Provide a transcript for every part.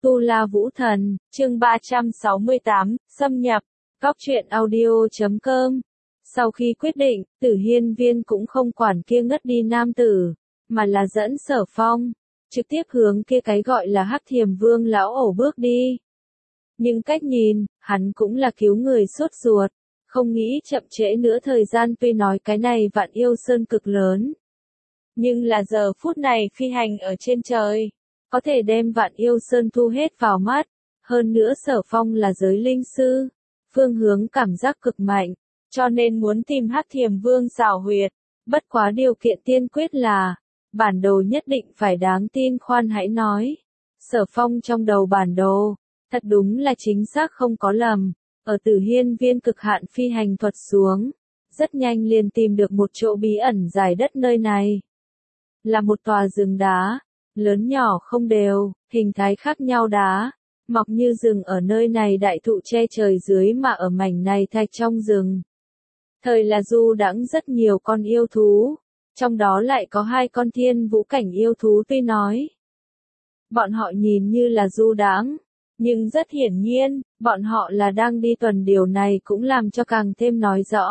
Tu La Vũ Thần, chương 368, xâm nhập, Góc truyện audio.com. Sau khi quyết định, Tử Hiên Viên cũng không quản kia ngất đi nam tử, mà là dẫn Sở Phong, trực tiếp hướng kia cái gọi là Hắc Thiềm Vương lão ổ bước đi. Nhưng cách nhìn, hắn cũng là cứu người sốt ruột, không nghĩ chậm trễ nữa thời gian. Tuy nói cái này Vạn Yêu Sơn cực lớn, nhưng là giờ phút này phi hành ở trên trời, có thể đem Vạn Yêu Sơn thu hết vào mắt. Hơn nữa Sở Phong là giới linh sư, phương hướng cảm giác cực mạnh, cho nên muốn tìm Hắc Thiềm Vương xảo huyệt. Bất quá điều kiện tiên quyết là, bản đồ nhất định phải đáng tin. Khoan hãy nói, Sở Phong trong đầu bản đồ, thật đúng là chính xác không có lầm. Ở Tử Hiên Viên cực hạn phi hành thuật xuống, rất nhanh liền tìm được một chỗ bí ẩn dài đất. Nơi này là một tòa rừng đá, lớn nhỏ không đều, hình thái khác nhau đá, mọc như rừng ở nơi này đại thụ che trời dưới. Mà ở mảnh này thạch trong rừng, thời là du đãng rất nhiều con yêu thú, trong đó lại có 2 con thiên vũ cảnh yêu thú. Tuy nói bọn họ nhìn như là du đãng, nhưng rất hiển nhiên, bọn họ là đang đi tuần. Điều này cũng làm cho càng thêm nói rõ,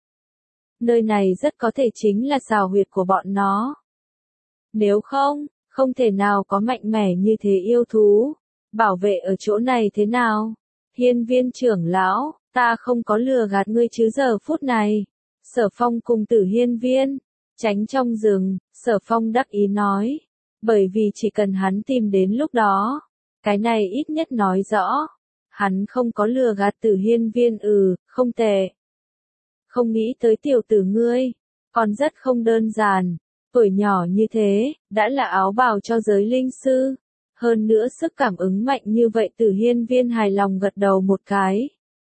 nơi này rất có thể chính là xào huyệt của bọn nó. Nếu không, không thể nào có mạnh mẽ như thế yêu thú, bảo vệ ở chỗ này thế nào? Hiên Viên trưởng lão, ta không có lừa gạt ngươi chứ? Giờ phút này, Sở Phong cùng Tử Hiên Viên tránh trong rừng. Sở Phong đắc ý nói, bởi vì chỉ cần hắn tìm đến lúc đó, cái này ít nhất nói rõ, hắn không có lừa gạt. Tử Hiên Viên không tệ. Không nghĩ tới tiểu tử ngươi, còn rất không đơn giản. Tuổi nhỏ như thế, đã là áo bào cho giới linh sư. Hơn nữa sức cảm ứng mạnh như vậy. Tử Hiên Viên hài lòng gật đầu một cái.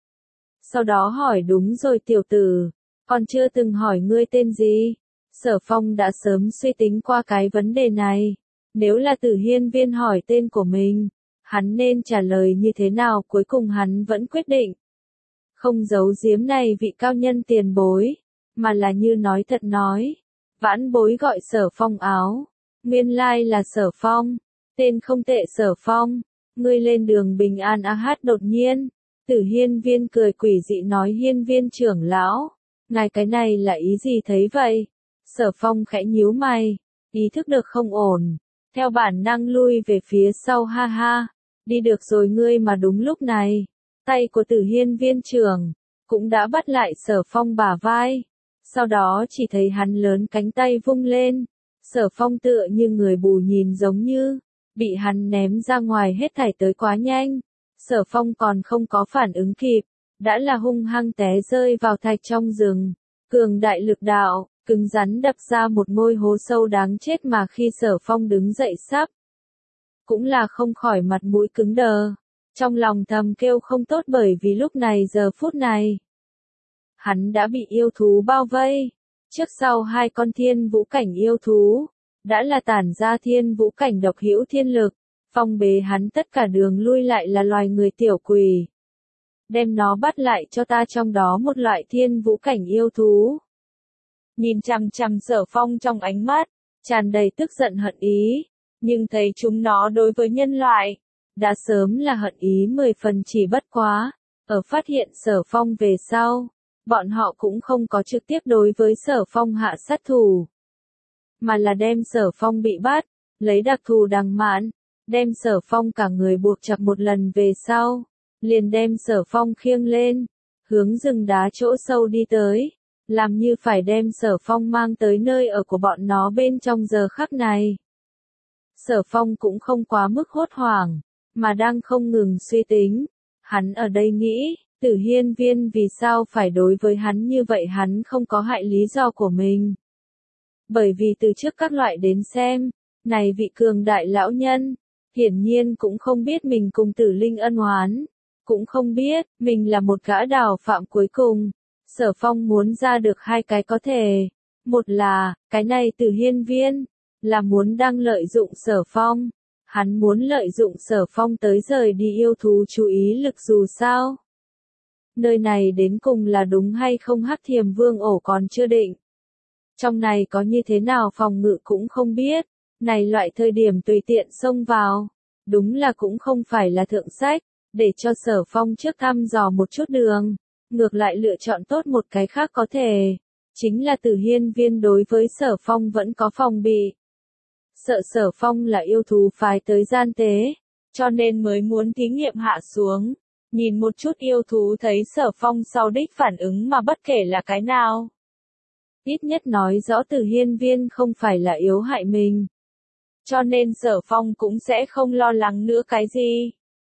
Sau đó hỏi, đúng rồi tiểu tử, còn chưa từng hỏi ngươi tên gì? Sở Phong đã sớm suy tính qua cái vấn đề này. Nếu là Tử Hiên Viên hỏi tên của mình, hắn nên trả lời như thế nào? Cuối cùng hắn vẫn quyết định không giấu giếm này vị cao nhân tiền bối, mà là như nói thật nói. Vãn bối gọi Sở Phong áo, nguyên lai là Sở Phong, tên không tệ Sở Phong, ngươi lên đường bình an a hát. Đột nhiên, Tử Hiên Viên cười quỷ dị nói, Hiên Viên trưởng lão, ngài cái này là ý gì thấy vậy? Sở Phong khẽ nhíu mày, ý thức được không ổn, theo bản năng lui về phía sau. Ha ha, đi được rồi ngươi. Mà đúng lúc này, tay của Tử Hiên Viên trưởng cũng đã bắt lại Sở Phong bả vai. Sau đó chỉ thấy hắn lớn cánh tay vung lên, Sở Phong tựa như người bù nhìn, giống như bị hắn ném ra ngoài. Hết thảy tới quá nhanh, Sở Phong còn không có phản ứng kịp, đã là hung hăng té rơi vào thạch trong rừng. Cường đại lực đạo, cứng rắn đập ra một ngôi hố sâu đáng chết. Mà khi Sở Phong đứng dậy sắp, cũng là không khỏi mặt mũi cứng đờ, trong lòng thầm kêu không tốt. Bởi vì lúc này giờ phút này, hắn đã bị yêu thú bao vây. Trước sau 2 con thiên vũ cảnh yêu thú, đã là tản ra thiên vũ cảnh độc hữu thiên lực, phong bế hắn tất cả đường lui. Lại là loài người tiểu quỷ, đem nó bắt lại cho ta. Trong đó một loại thiên vũ cảnh yêu thú nhìn chằm chằm Sở Phong, trong ánh mắt tràn đầy tức giận hận ý. Nhưng thấy chúng nó đối với nhân loại đã sớm là hận ý 10 phần. Chỉ bất quá, ở phát hiện Sở Phong về sau, bọn họ cũng không có trực tiếp đối với Sở Phong hạ sát thủ, mà là đem Sở Phong bị bắt, lấy đặc thù đằng mãn, đem Sở Phong cả người buộc chặt một lần. Về sau, liền đem Sở Phong khiêng lên, hướng rừng đá chỗ sâu đi tới, làm như phải đem Sở Phong mang tới nơi ở của bọn nó. Bên trong giờ khắc này, Sở Phong cũng không quá mức hốt hoảng, mà đang không ngừng suy tính. Hắn ở đây nghĩ, Tử Hiên Viên vì sao phải đối với hắn như vậy? Hắn không có hại lý do của mình. Bởi vì từ trước các loại đến xem, này vị cường đại lão nhân, hiển nhiên cũng không biết mình cùng Tử Linh ân oán, cũng không biết mình là một gã đào phạm. Cuối cùng, Sở Phong muốn ra được 2 cái có thể. Một là, cái này Tử Hiên Viên là muốn đang lợi dụng Sở Phong. Hắn muốn lợi dụng Sở Phong tới rời đi yêu thú chú ý lực. Dù sao, nơi này đến cùng là đúng hay không Hắc Thiềm Vương ổ còn chưa định. Trong này có như thế nào phòng ngự cũng không biết. Này loại thời điểm tùy tiện xông vào, Đúng là cũng không phải là thượng sách, để cho Sở Phong trước thăm dò một chút đường, ngược lại lựa chọn tốt một cái khác có thể. Chính là Tử Hiên Viên đối với Sở Phong vẫn có phòng bị. Sợ Sở Phong là yêu thú phái tới gian tế, cho nên mới muốn thí nghiệm hạ xuống. Nhìn một chút yêu thú thấy Sở Phong sau đích phản ứng mà bất kể là cái nào. Ít nhất nói rõ Tử Hiên Viên không phải là yếu hại mình. Cho nên Sở Phong cũng sẽ không lo lắng nữa cái gì.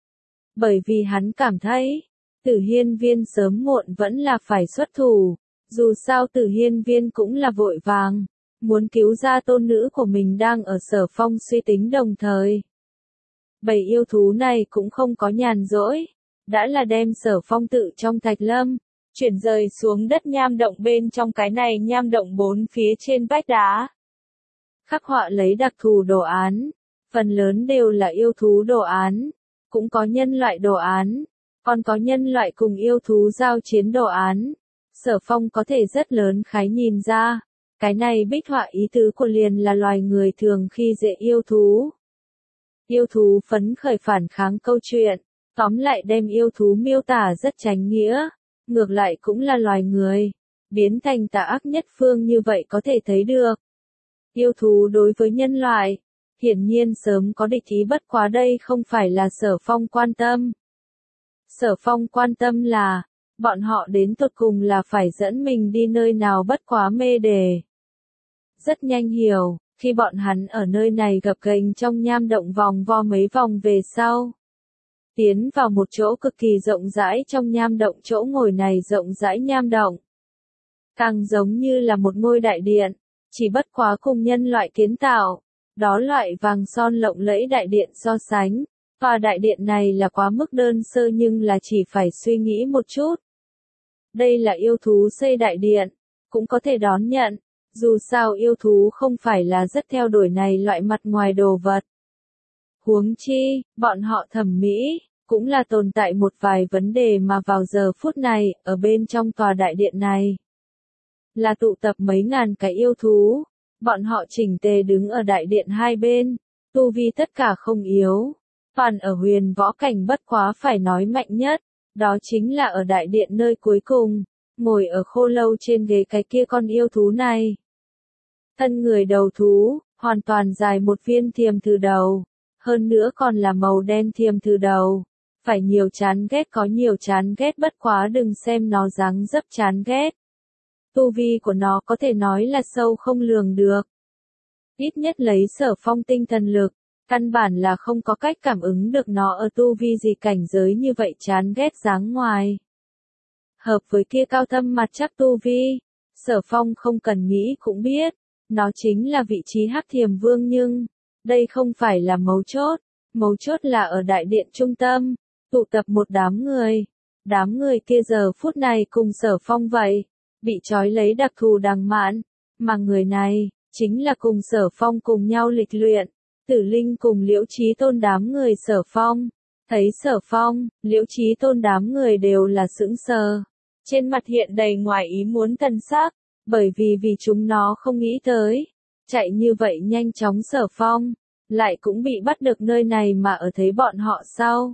Bởi vì hắn cảm thấy, Tử Hiên Viên sớm muộn vẫn là phải xuất thủ. Dù sao Tử Hiên Viên cũng là vội vàng, muốn cứu ra tôn nữ của mình đang ở Sở Phong suy tính đồng thời. Bầy yêu thú này cũng không có nhàn rỗi, đã là đem Sở Phong tự trong thạch lâm, chuyển rời xuống đất nham động bên trong cái này nham động 4 phía trên vách đá. Khắc họa lấy đặc thù đồ án, phần lớn đều là yêu thú đồ án, cũng có nhân loại đồ án, còn có nhân loại cùng yêu thú giao chiến đồ án. Sở Phong có thể rất lớn khái nhìn ra, cái này bích họa ý tứ của liền là loài người thường khi dễ yêu thú. Yêu thú phấn khởi phản kháng câu chuyện, tóm lại đem yêu thú miêu tả rất chánh nghĩa, ngược lại cũng là loài người, biến thành tà ác nhất phương như vậy có thể thấy được. Yêu thú đối với nhân loại, hiển nhiên sớm có địch ý bất quá đây không phải là Sở Phong quan tâm. Sở Phong quan tâm là, bọn họ đến tột cùng là phải dẫn mình đi nơi nào bất quá mê đề. Rất nhanh hiểu, khi bọn hắn ở nơi này gập ghềnh trong nham động vòng vo mấy vòng về sau. Tiến vào một chỗ cực kỳ rộng rãi trong nham động, chỗ ngồi này rộng rãi nham động. Càng giống như là một ngôi đại điện, chỉ bất quá cùng nhân loại kiến tạo, đó loại vàng son lộng lẫy đại điện so sánh. Và đại điện này là quá mức đơn sơ nhưng là chỉ phải suy nghĩ một chút. Đây là yêu thú xây đại điện, cũng có thể đón nhận, dù sao yêu thú không phải là rất theo đuổi này loại mặt ngoài đồ vật. Huống chi, bọn họ thẩm mỹ, cũng là tồn tại một vài vấn đề mà vào giờ phút này, ở bên trong tòa đại điện này. Là tụ tập mấy ngàn cái yêu thú, bọn họ chỉnh tề đứng ở đại điện hai bên, tu vi tất cả không yếu. Toàn ở huyền võ cảnh bất quá phải nói mạnh nhất, đó chính là ở đại điện nơi cuối cùng, ngồi ở khô lâu trên ghế cái kia con yêu thú này. Thân người đầu thú, hoàn toàn dài một viên thiềm thử đầu, hơn nữa còn là màu đen thiềm thử đầu. Phải nhiều chán ghét có nhiều chán ghét bất quá đừng xem nó dáng dấp chán ghét. Tu vi của nó có thể nói là sâu không lường được. Ít nhất lấy Sở Phong tinh thần lực, căn bản là không có cách cảm ứng được nó ở tu vi gì cảnh giới như vậy chán ghét dáng ngoài. Hợp với kia cao thâm mặt chắc tu vi, Sở Phong không cần nghĩ cũng biết, nó chính là vị trí Hắc Thiềm Vương nhưng, đây không phải là mấu chốt là ở đại điện trung tâm, tụ tập một đám người kia giờ phút này cùng Sở Phong vậy, bị trói lấy đặc thù đằng mạn, mà người này, chính là cùng Sở Phong cùng nhau lịch luyện. Tử Linh cùng Liễu Chí Tôn đám người Sở Phong, thấy Sở Phong, Liễu Chí Tôn đám người đều là sững sờ, trên mặt hiện đầy ngoài ý muốn thần sắc, bởi vì chúng nó không nghĩ tới, chạy như vậy nhanh chóng Sở Phong, lại cũng bị bắt được nơi này mà ở thấy bọn họ sau.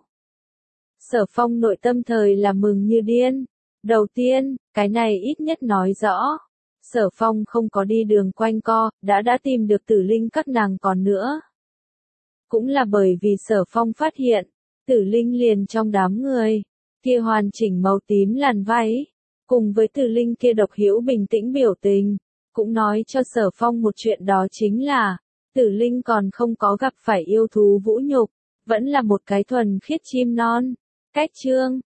Sở Phong nội tâm thời là mừng như điên, đầu tiên, cái này ít nhất nói rõ. Sở Phong không có đi đường quanh co, đã tìm được Tử Linh các nàng còn nữa. Cũng là bởi vì Sở Phong phát hiện, Tử Linh liền trong đám người, kia hoàn chỉnh màu tím làn váy, cùng với Tử Linh kia độc hữu bình tĩnh biểu tình, cũng nói cho Sở Phong một chuyện đó chính là, Tử Linh còn không có gặp phải yêu thú vũ nhục, vẫn là một cái thuần khiết chim non. Cách chương